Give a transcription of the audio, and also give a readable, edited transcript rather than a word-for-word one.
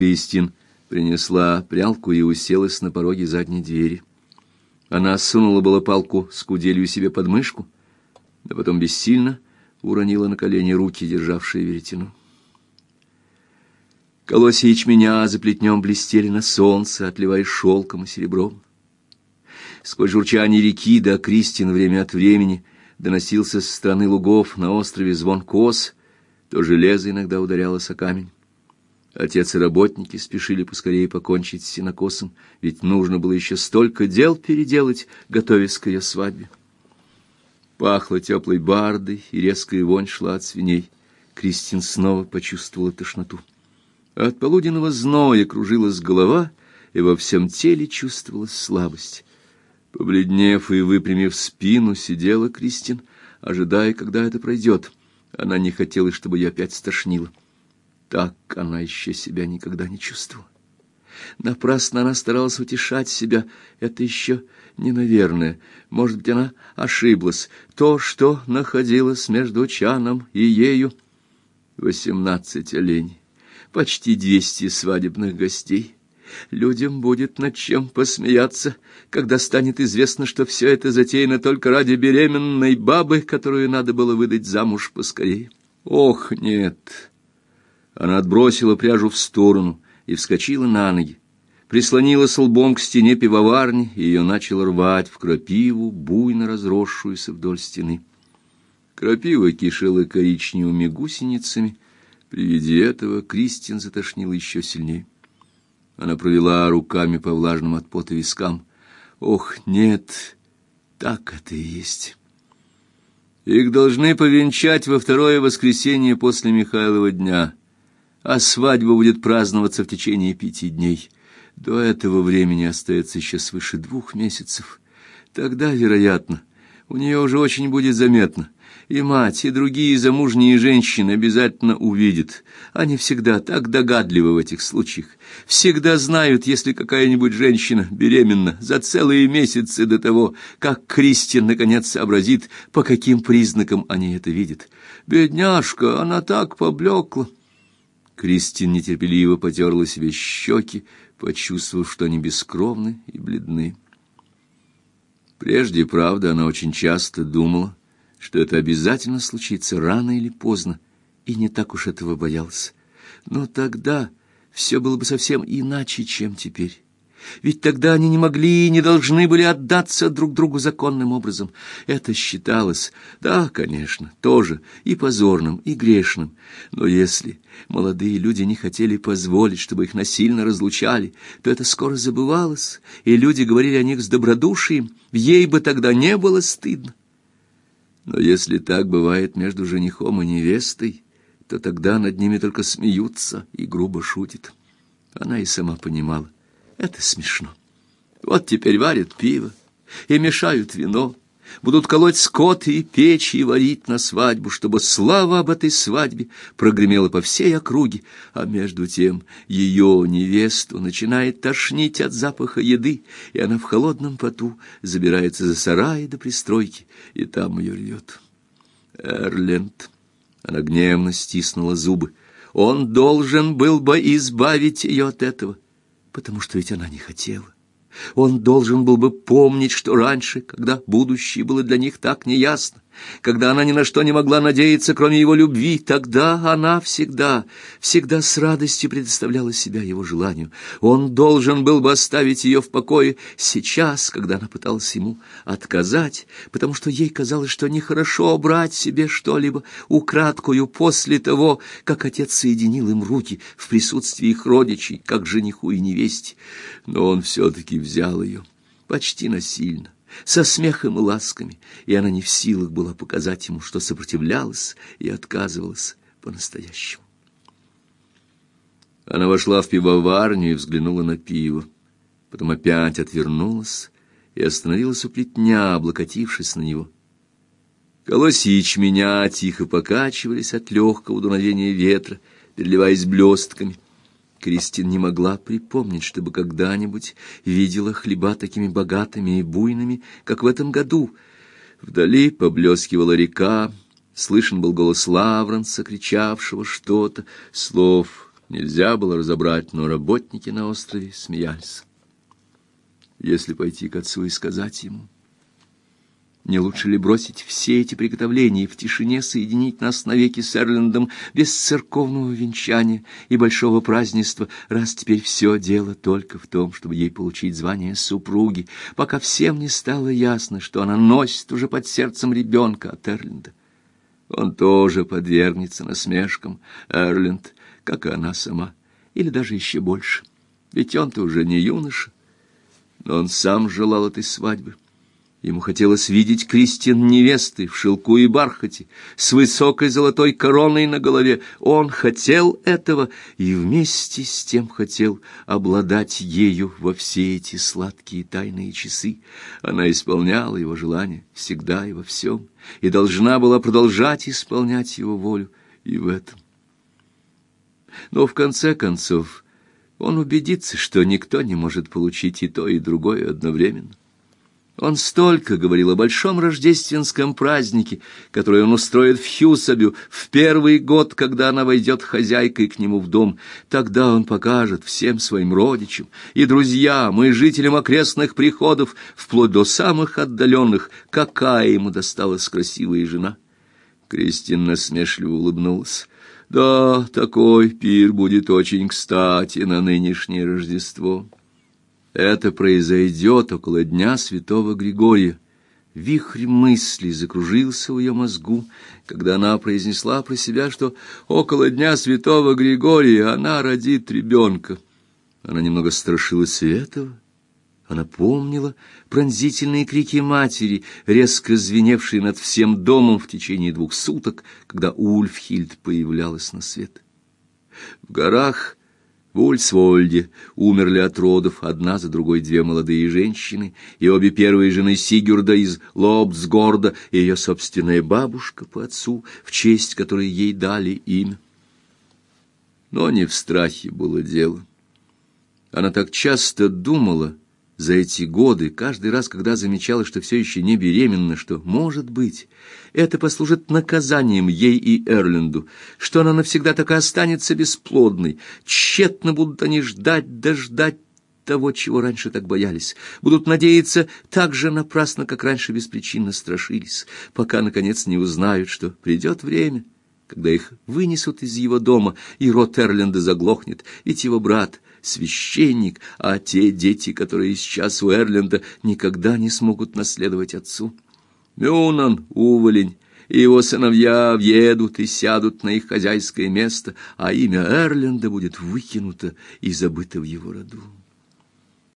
Кристин принесла прялку и уселась на пороге задней двери. Она сунула было палку с куделью себе под мышку, но потом бессильно уронила на колени руки, державшие веретено. Колосья ячменя за плетнем блестели на солнце, отливая шелком и серебром. Сквозь журчание реки до Кристин время от времени доносился со стороны лугов на острове звон кос, то железо иногда ударялось о камень. Отец и работники спешили поскорее покончить с сенокосом, ведь нужно было еще столько дел переделать, готовясь к ее свадьбе. Пахло теплой бардой, и резкая вонь шла от свиней. Кристин снова почувствовала тошноту. От полуденного зноя кружилась голова, и во всем теле чувствовалась слабость. Побледнев и выпрямив спину, сидела Кристин, ожидая, когда это пройдет. Она не хотела, чтобы ее опять стошнило. Так она еще себя никогда не чувствовала. Напрасно она старалась утешать себя. Это еще не наверное. Может быть, она ошиблась. То, что находилось между Чаном и ею. 18 оленей, почти 200 свадебных гостей. Людям будет над чем посмеяться, когда станет известно, что все это затеяно только ради беременной бабы, которую надо было выдать замуж поскорее. Ох, нет! Она отбросила пряжу в сторону и вскочила на ноги, прислонилась лбом к стене пивоварни, и ее начало рвать в крапиву, буйно разросшуюся вдоль стены. Крапива кишела коричневыми гусеницами. При виде этого Кристин затошнила еще сильнее. Она провела руками по влажным от пота вискам. Ох, нет, так это и есть. Их должны повенчать во второе воскресенье после Михайлова дня, а свадьба будет праздноваться в течение 5 дней. До этого времени остается еще свыше 2 месяцев. Тогда, вероятно, у нее уже очень будет заметно. И мать, и другие замужние женщины обязательно увидят. Они всегда так догадливы в этих случаях. Всегда знают, если какая-нибудь женщина беременна, за целые месяцы до того, как Кристин наконец сообразит, по каким признакам они это видят. Бедняжка, она так поблекла. Кристин нетерпеливо потерла себе щеки, почувствовав, что они бескровны и бледны. Прежде, правда, она очень часто думала, что это обязательно случится рано или поздно, и не так уж этого боялась. Но тогда все было бы совсем иначе, чем теперь. Ведь тогда они не могли и не должны были отдаться друг другу законным образом. Это считалось, да, конечно, тоже и позорным, и грешным. Но если молодые люди не хотели позволить, чтобы их насильно разлучали, то это скоро забывалось, и люди говорили о них с добродушием. Ей бы тогда не было стыдно. Но если так бывает между женихом и невестой, то тогда над ними только смеются и грубо шутят. Она и сама понимала. Это смешно. Вот теперь варят пиво и мешают вино, будут колоть скот и печь и варить на свадьбу, чтобы слава об этой свадьбе прогремела по всей округе, а между тем ее невесту начинает тошнить от запаха еды, и она в холодном поту забирается за сарай до пристройки, и там ее рвет. Эрленд. Она гневно стиснула зубы. Он должен был бы избавить ее от этого, потому что ведь она не хотела. Он должен был бы помнить, что раньше, когда будущее было для них так неясно, когда она ни на что не могла надеяться, кроме его любви, тогда она всегда с радостью предоставляла себя его желанию. Он должен был бы оставить ее в покое сейчас, когда она пыталась ему отказать, потому что ей казалось, что нехорошо брать себе что-либо украдкую после того, как отец соединил им руки в присутствии их родичей, как жениху и невесте. Но он все-таки взял ее почти насильно, со смехом и ласками, и она не в силах была показать ему, что сопротивлялась и отказывалась по-настоящему. Она вошла в пивоварню и взглянула на пиво, потом опять отвернулась и остановилась у плетня, облокотившись на него. Колосья ячменя тихо покачивались от легкого дуновения ветра, переливаясь блестками. Кристин не могла припомнить, чтобы когда-нибудь видела хлеба такими богатыми и буйными, как в этом году. Вдали поблескивала река, слышен был голос Лавренса, кричавшего что-то. Слов нельзя было разобрать, но работники на острове смеялись. Если пойти к отцу и сказать ему: не лучше ли бросить все эти приготовления и в тишине соединить нас навеки с Эрлендом без церковного венчания и большого празднества, раз теперь все дело только в том, чтобы ей получить звание супруги, пока всем не стало ясно, что она носит уже под сердцем ребенка от Эрленда. Он тоже подвергнется насмешкам, Эрленд, как и она сама, или даже еще больше. Ведь он-то уже не юноша, но он сам желал этой свадьбы. Ему хотелось видеть Кристин невестой в шелку и бархате, с высокой золотой короной на голове. Он хотел этого и вместе с тем хотел обладать ею во все эти сладкие тайные часы. Она исполняла его желания всегда и во всем, и должна была продолжать исполнять его волю и в этом. Но в конце концов он убедится, что никто не может получить и то, и другое одновременно. Он столько говорил о большом рождественском празднике, который он устроит в Хьюсабю в первый год, когда она войдет хозяйкой к нему в дом. Тогда он покажет всем своим родичам и друзьям, и жителям окрестных приходов, вплоть до самых отдаленных, какая ему досталась красивая жена. Кристин насмешливо улыбнулась. Да, такой пир будет очень кстати на нынешнее Рождество. Это произойдет около Дня Святого Григория. Вихрь мыслей закружился в ее мозгу, когда она произнесла про себя, что около Дня Святого Григория она родит ребенка. Она немного страшилась и этого. Она помнила пронзительные крики матери, резко звеневшие над всем домом в течение 2 суток, когда Ульфхильд появлялась на свет. В горах в Ульсвольде умерли от родов одна за другой 2 молодые женщины, и обе первые жены Сигюрда из Лобцгорда, и ее собственная бабушка по отцу, в честь которой ей дали имя. Но не в страхе было дело. Она так часто думала за эти годы, каждый раз, когда замечала, что все еще не беременна, что, может быть, это послужит наказанием ей и Эрленду, что она навсегда так и останется бесплодной. Тщетно будут они ждать да ждать того, чего раньше так боялись, будут надеяться так же напрасно, как раньше беспричинно страшились, пока, наконец, не узнают, что придет время, когда их вынесут из его дома, и род Эрленда заглохнет, ведь его брат — священник, а те дети, которые сейчас у Эрленда, никогда не смогут наследовать отцу. Мюнан, уволень, и его сыновья въедут и сядут на их хозяйское место, а имя Эрленда будет выкинуто и забыто в его роду.